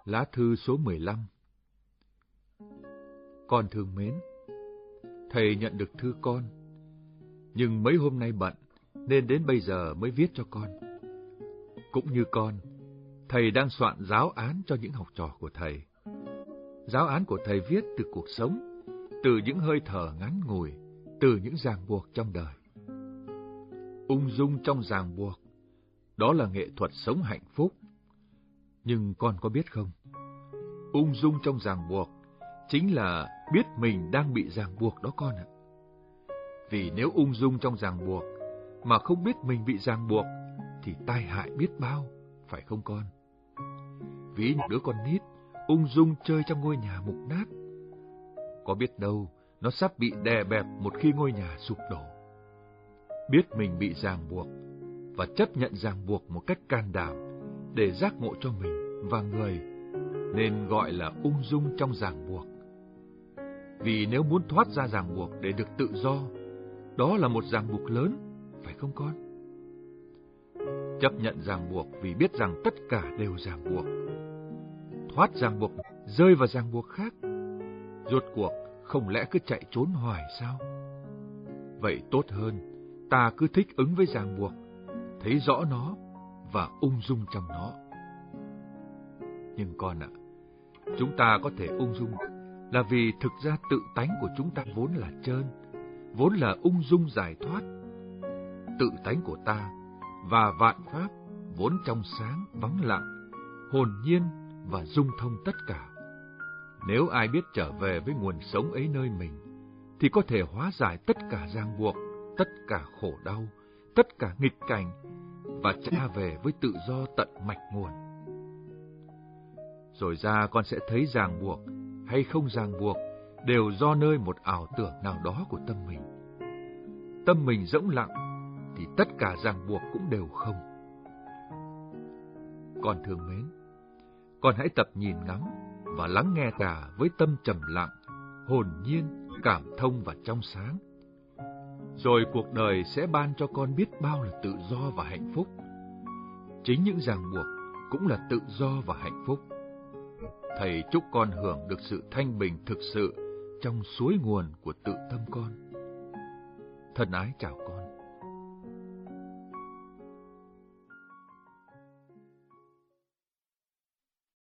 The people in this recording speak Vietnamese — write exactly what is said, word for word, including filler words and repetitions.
Lá thư số mười lăm. Con thương mến, thầy nhận được thư con, nhưng mấy hôm nay bận nên đến bây giờ mới viết cho con. Cũng như con, thầy đang soạn giáo án cho những học trò của thầy. Giáo án của thầy viết từ cuộc sống, từ những hơi thở ngắn ngủi, từ những ràng buộc trong đời. Ung dung trong ràng buộc, đó là nghệ thuật sống hạnh phúc. Nhưng con có biết không, ung dung trong ràng buộc chính là biết mình đang bị ràng buộc đó con ạ. Vì nếu ung dung trong ràng buộc mà không biết mình bị ràng buộc thì tai hại biết bao, phải không con? Ví như đứa con nít ung dung chơi trong ngôi nhà mục nát, có biết đâu nó sắp bị đè bẹp một khi ngôi nhà sụp đổ. Biết mình bị ràng buộc và chấp nhận ràng buộc một cách can đảm để giác ngộ cho mình và người, nên gọi là ung dung trong ràng buộc. Vì nếu muốn thoát ra ràng buộc để được tự do, đó là một ràng buộc lớn, phải không con? Chấp nhận ràng buộc vì biết rằng tất cả đều ràng buộc. Thoát ràng buộc, rơi vào ràng buộc khác. Rốt cuộc, không lẽ cứ chạy trốn hoài sao? Vậy tốt hơn, ta cứ thích ứng với ràng buộc, thấy rõ nó và ung dung trong nó. Nhưng con ạ, chúng ta có thể ung dung là vì thực ra tự tánh của chúng ta vốn là trơn, vốn là ung dung giải thoát. Tự tánh của ta và vạn pháp vốn trong sáng, vắng lặng, hồn nhiên và dung thông tất cả. Nếu ai biết trở về với nguồn sống ấy nơi mình, thì có thể hóa giải tất cả ràng buộc, tất cả khổ đau, tất cả nghịch cảnh, và trở về với tự do tận mạch nguồn. Rồi ra con sẽ thấy ràng buộc hay không ràng buộc đều do nơi một ảo tưởng nào đó của tâm mình. Tâm mình rỗng lặng thì tất cả ràng buộc cũng đều không. Con thương mến, con hãy tập nhìn ngắm và lắng nghe cả với tâm trầm lặng, hồn nhiên, cảm thông và trong sáng. Rồi cuộc đời sẽ ban cho con biết bao là tự do và hạnh phúc. Chính những ràng buộc cũng là tự do và hạnh phúc. Thầy chúc con hưởng được sự thanh bình thực sự trong suối nguồn của tự tâm con. Thân ái chào con.